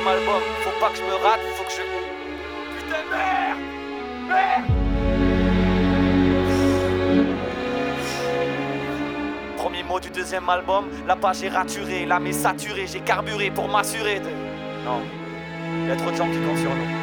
deuxième album. Faut pas que je me rate, faut que je... Putain, merde. Premier mot du deuxième album, la page est raturée, l'âme est saturée, j'ai carburé pour m'assurer de... Non, y'a trop de gens qui comptent sur nous.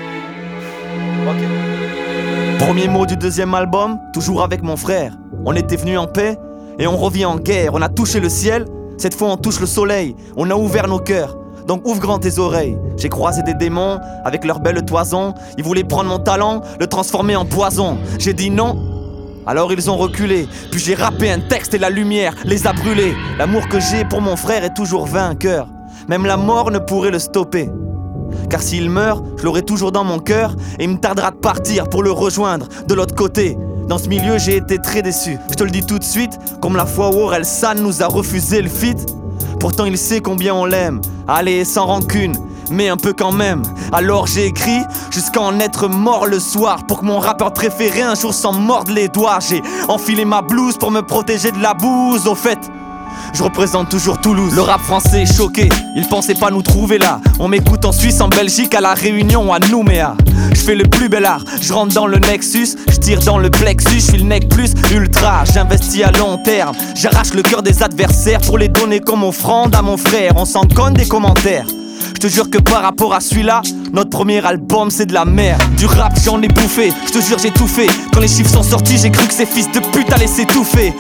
Ok. Premier mot du deuxième album, toujours avec mon frère. On était venus en paix et on revient en guerre. On a touché le ciel, cette fois on touche le soleil. On a ouvert nos cœurs, donc ouvre grand tes oreilles. J'ai croisé des démons avec leurs belles toisons. Ils voulaient prendre mon talent, le transformer en poison. J'ai dit non, alors ils ont reculé. Puis j'ai rappé un texte et la lumière les a brûlés. L'amour que j'ai pour mon frère est toujours vainqueur. Même la mort ne pourrait le stopper. Car s'il meurt, je l'aurai toujours dans mon cœur. Et il me tardera de partir pour le rejoindre de l'autre côté. Dans ce milieu j'ai été très déçu. Je te le dis tout de suite, comme la fois où Orelsan nous a refusé le feat. Pourtant il sait combien on l'aime. Allez, sans rancune, mais un peu quand même. Alors j'ai écrit jusqu'à en être mort le soir, pour que mon rappeur préféré un jour s'en morde les doigts. J'ai enfilé ma blouse pour me protéger de la bouse. Au fait, je représente toujours Toulouse. Le rap français est choqué, ils pensaient pas nous trouver là. On m'écoute en Suisse, en Belgique, à La Réunion, à Nouméa. Je fais le plus bel art, je rentre dans le Nexus, je tire dans le plexus, je suis le nec plus ultra. J'investis à long terme, j'arrache le cœur des adversaires pour les donner comme offrande à mon frère. On s'en conne des commentaires. Je te jure que par rapport à celui-là, notre premier album c'est de la merde. Du rap j'en ai bouffé, je te jure j'ai tout fait. Quand les chiffres sont sortis j'ai cru que ces fils de pute allaient s'étouffer.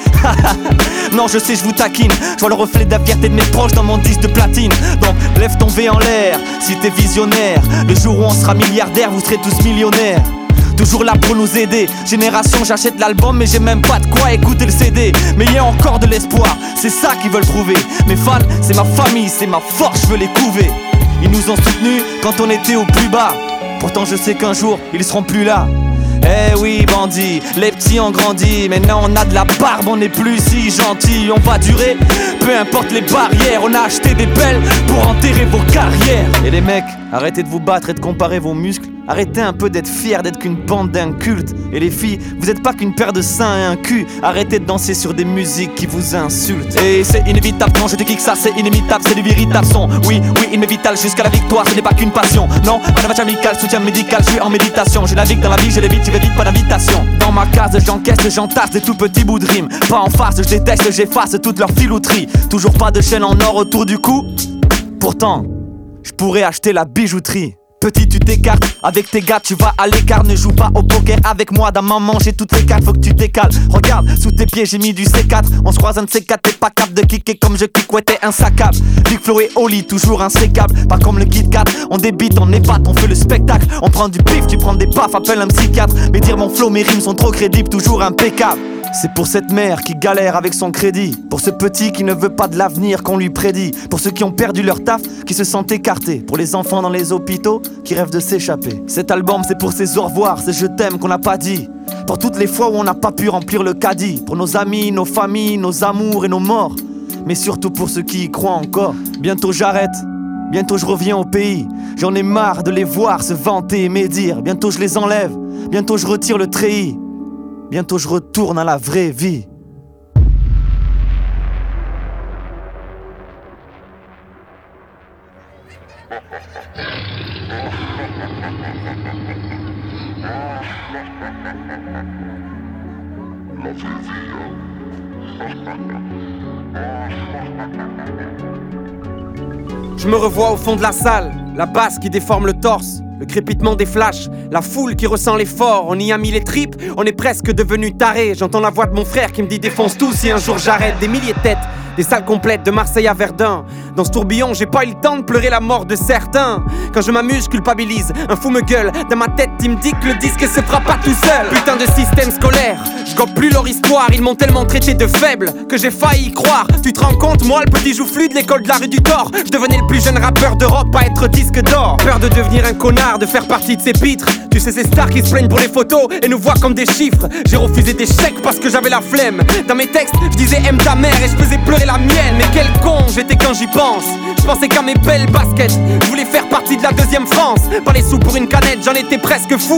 Non je sais je vous taquine, je vois le reflet de la fierté de mes proches dans mon disque de platine. Donc lève ton V en l'air si t'es visionnaire. Le jour où on sera milliardaire vous serez tous millionnaires. Toujours là pour nous aider. Génération j'achète l'album mais j'ai même pas de quoi écouter le CD. Mais y a encore de l'espoir, c'est ça qu'ils veulent prouver. Mes fans c'est ma famille, c'est ma force, je veux les couver. Ils nous ont soutenus quand on était au plus bas. Pourtant je sais qu'un jour ils seront plus là. Eh oui bandits, les petits ont grandi. Maintenant on a de la barbe, on n'est plus si gentils. On va durer, peu importe les barrières. On a acheté des belles pour enterrer vos carrières. Et les mecs, arrêtez de vous battre et de comparer vos muscles. Arrêtez un peu d'être fiers d'être qu'une bande d'incultes. Et les filles, vous êtes pas qu'une paire de seins et un cul. Arrêtez de danser sur des musiques qui vous insultent. Et c'est inévitable quand je te kick ça, c'est inimitable, c'est du véritable son. Oui, inévitable jusqu'à la victoire, ce n'est pas qu'une passion. Non, pas de match amical, soutien médical, je suis en méditation. Je navigue dans la vie, je l'évite, tu vite, pas d'invitation. Dans ma case, j'encaisse, j'entasse des tout petits bouts de rimes. Pas en face, je déteste, j'efface toute leur filouterie. Toujours pas de chaîne en or autour du cou. Pourtant, je pourrais acheter la bijouterie. Petit tu t'écartes, avec tes gars tu vas à l'écart. Ne joue pas au poker avec moi, dans maman j'ai toutes les cartes. Faut que tu décales, regarde, sous tes pieds j'ai mis du C4. On se croise un de ces quatre, t'es pas capable de kicker comme je kick, ouais t'es insaccable. Big Flo et Oli, toujours insécable. Pas comme le Kit Kat, on débite, on épate, on fait le spectacle. On prend du pif, tu prends des baffes, appelle un psychiatre. Mais dire mon flow, mes rimes sont trop crédibles, toujours impeccable. C'est pour cette mère qui galère avec son crédit. Pour ce petit qui ne veut pas de l'avenir qu'on lui prédit. Pour ceux qui ont perdu leur taf, qui se sentent écartés. Pour les enfants dans les hôpitaux, qui rêvent de s'échapper. Cet album c'est pour ces au revoir, ces je t'aime qu'on n'a pas dit. Pour toutes les fois où on n'a pas pu remplir le caddie. Pour nos amis, nos familles, nos amours et nos morts. Mais surtout pour ceux qui y croient encore. Bientôt j'arrête, bientôt je reviens au pays. J'en ai marre de les voir se vanter et médire. Bientôt je les enlève, bientôt je retire le treillis. Bientôt je retourne à la vraie vie. Je me revois au fond de la salle, la basse qui déforme le torse. Le crépitement des flashs, la foule qui ressent l'effort. On y a mis les tripes, on est presque devenus tarés. J'entends la voix de mon frère qui me dit défonce tout si un jour j'arrête. Des milliers de têtes, des salles complètes de Marseille à Verdun. Dans ce tourbillon, j'ai pas eu le temps de pleurer la mort de certains. Quand je m'amuse, je culpabilise, un fou me gueule. Dans ma tête, il me dit que le disque se fera pas tout seul. Putain de système scolaire, je gobe plus leur histoire. Ils m'ont tellement traité de faible que j'ai failli y croire. Tu te rends compte, moi le petit joufflu de l'école de la rue du Thor. Je devenais le plus jeune rappeur d'Europe à être disque d'or. Peur de devenir un connard, de faire partie de ces pitres. Tu sais ces stars qui se plaignent pour les photos et nous voient comme des chiffres. J'ai refusé des chèques parce que j'avais la flemme. Dans mes textes, je disais aime ta mère et je faisais pleurer la mienne. Mais quel con j'étais quand j'y pense. Je pensais qu'à mes belles baskets, je voulais faire partie de la deuxième France. Pas les sous pour une canette, j'en étais presque fou.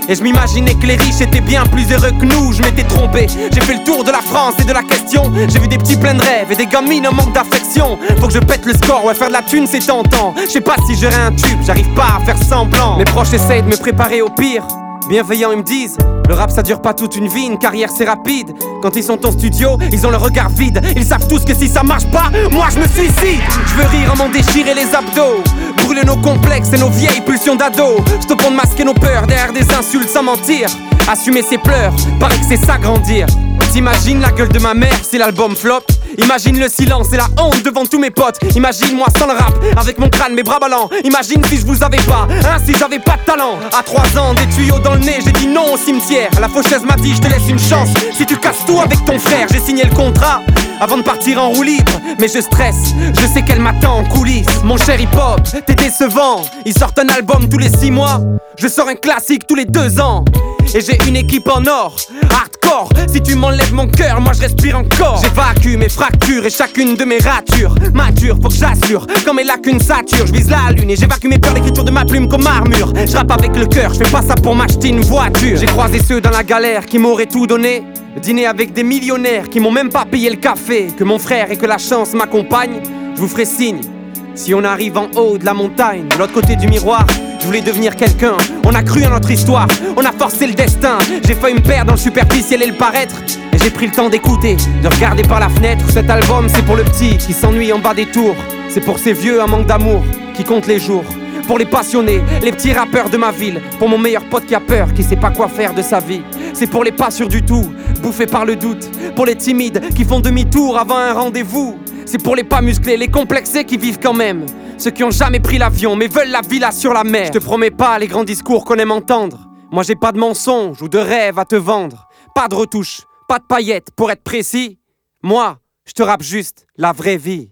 Et je m'imaginais que les riches étaient bien plus heureux que nous. Je m'étais trompé, j'ai fait le tour de la France et de la question. J'ai vu des petits pleins de rêves et des gamines en manque d'affection. Faut que je pète le score, ouais, faire de la thune c'est tentant. Je sais pas si j'aurai un tube, j'arrive pas à faire semblant. Mes proches essayent de me préparer au pire. Bienveillants ils me disent, le rap ça dure pas toute une vie, une carrière c'est rapide. Quand ils sont en studio, ils ont le regard vide. Ils savent tous que si ça marche pas, moi je me suicide. Je veux rire en m'en déchirer les abdos, brûler nos complexes et nos vieilles pulsions d'ado. Stoppons de masquer nos peurs derrière des insultes sans mentir. Assumer ses pleurs, paraît que c'est ça grandir. T'imagines la gueule de ma mère si l'album flop. Imagine le silence et la honte devant tous mes potes. Imagine moi sans le rap, avec mon crâne, mes bras ballants. Imagine si je vous avais pas, hein, si j'avais pas de talent. À 3 ans, des tuyaux dans le nez, j'ai dit non au cimetière. La faucheuse m'a dit je te laisse une chance. Si tu casses tout avec ton frère, j'ai signé le contrat avant de partir en roue libre. Mais je stresse, je sais qu'elle m'attend en coulisses. Mon cher hip-hop, t'es décevant. Ils sortent un album tous les 6 mois. Je sors un classique tous les 2 ans. Et j'ai une équipe en or, hardcore. Si tu m'enlèves mon cœur, moi je respire encore. J'évacue mes fractures et chacune de mes ratures. Mature, faut que j'assure, quand mes lacunes saturent. Je vise la lune et j'évacue mes peurs, l'écriture de ma plume comme armure. Je rappe avec le cœur, je fais pas ça pour m'acheter une voiture. J'ai croisé ceux dans la galère qui m'auraient tout donné. Dîner avec des millionnaires qui m'ont même pas payé le café. Que mon frère et que la chance m'accompagne, je vous ferai signe si on arrive en haut de la montagne. De l'autre côté du miroir, je voulais devenir quelqu'un. On a cru en notre histoire, on a forcé le destin. J'ai failli me perdre dans le superficiel et le paraître. Et j'ai pris le temps d'écouter, de regarder par la fenêtre. Cet album c'est pour le petit qui s'ennuie en bas des tours. C'est pour ces vieux à manque d'amour qui comptent les jours. Pour les passionnés, les petits rappeurs de ma ville. Pour mon meilleur pote qui a peur, qui sait pas quoi faire de sa vie. C'est pour les pas sûrs du tout, bouffés par le doute. Pour les timides qui font demi-tour avant un rendez-vous. C'est pour les pas musclés, les complexés qui vivent quand même. Ceux qui ont jamais pris l'avion mais veulent la villa sur la mer. Je te promets pas les grands discours qu'on aime entendre. Moi j'ai pas de mensonges ou de rêves à te vendre. Pas de retouches, pas de paillettes pour être précis. Moi, je te rappe juste la vraie vie.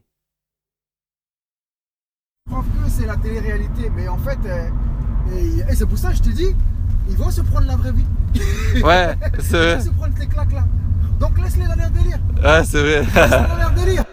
Je crois que c'est la télé-réalité, mais en fait, et c'est pour ça que je te dis, ils vont se prendre la vraie vie. Ouais, c'est vrai. Ils vont se prendre tes claques là. Donc laisse-les dans leur délire. Ouais, c'est vrai. Laisse-les dans leur délire.